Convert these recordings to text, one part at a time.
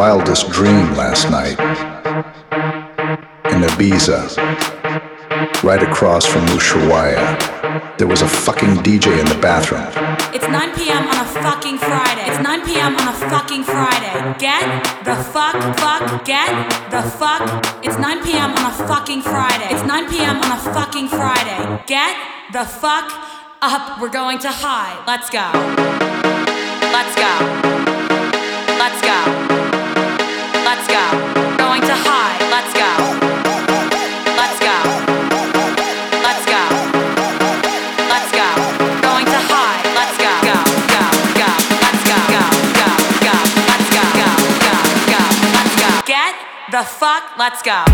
wildest dream last night. In Ibiza, right across from Ushuaia, there was a fucking DJ in the bathroom. It's 9 p.m. on a fucking Friday. It's 9 p.m. on a fucking Friday. Get the fuck, get the fuck. It's 9 p.m. on a fucking Friday. It's 9 p.m. on a fucking Friday. Get the fuck up. We're going to high. Let's go. Let's go. Let's go. Let's go. Going to high. Let's go. Let's go. Let's go. Let's go. Going to high. Let's go. Go. Go. Go. Let's go. Go. Go. Go. Let's go. Go. Go. Go. Let's go. Get the fuck. Let's go.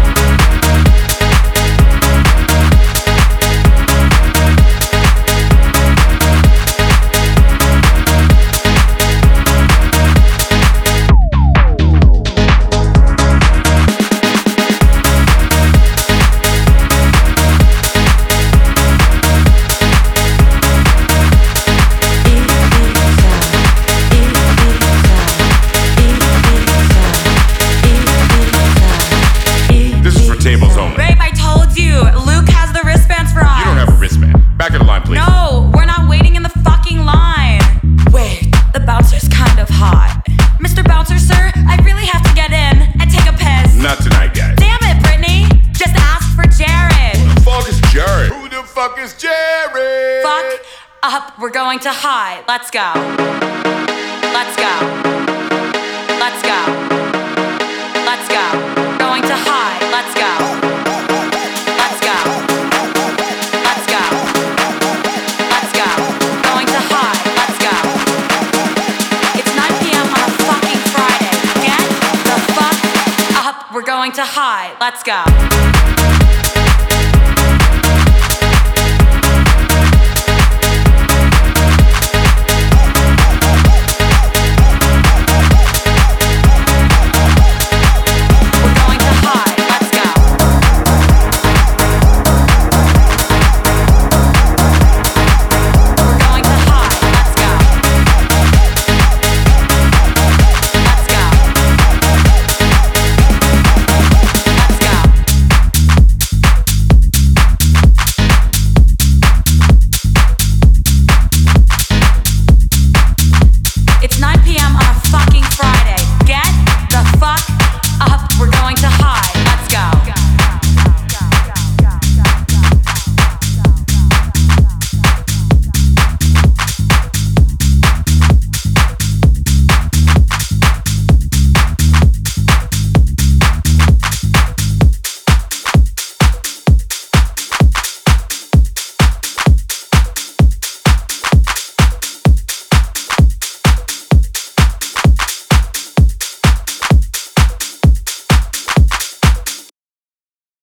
Tables only. Babe, I told you, Luke has the wristbands for us. You don't have a wristband. Back of the line, please. No, we're not waiting in the fucking line. Wait, the bouncer's kind of hot. Mr. Bouncer, sir, I really have to get in and take a piss. Not tonight, guys. Damn it, Brittany. Just ask for Jared. Who the fuck is Jared? Who the fuck is Jared? Fuck up, we're going to high. Let's go. Let's go. Let's go. Let's go. Going to high. Let's go. Let's go. Let's go. Let's go. Going to high. Let's go. It's 9 p.m. on a fucking Friday. Get the fuck up. We're going to high. Let's go.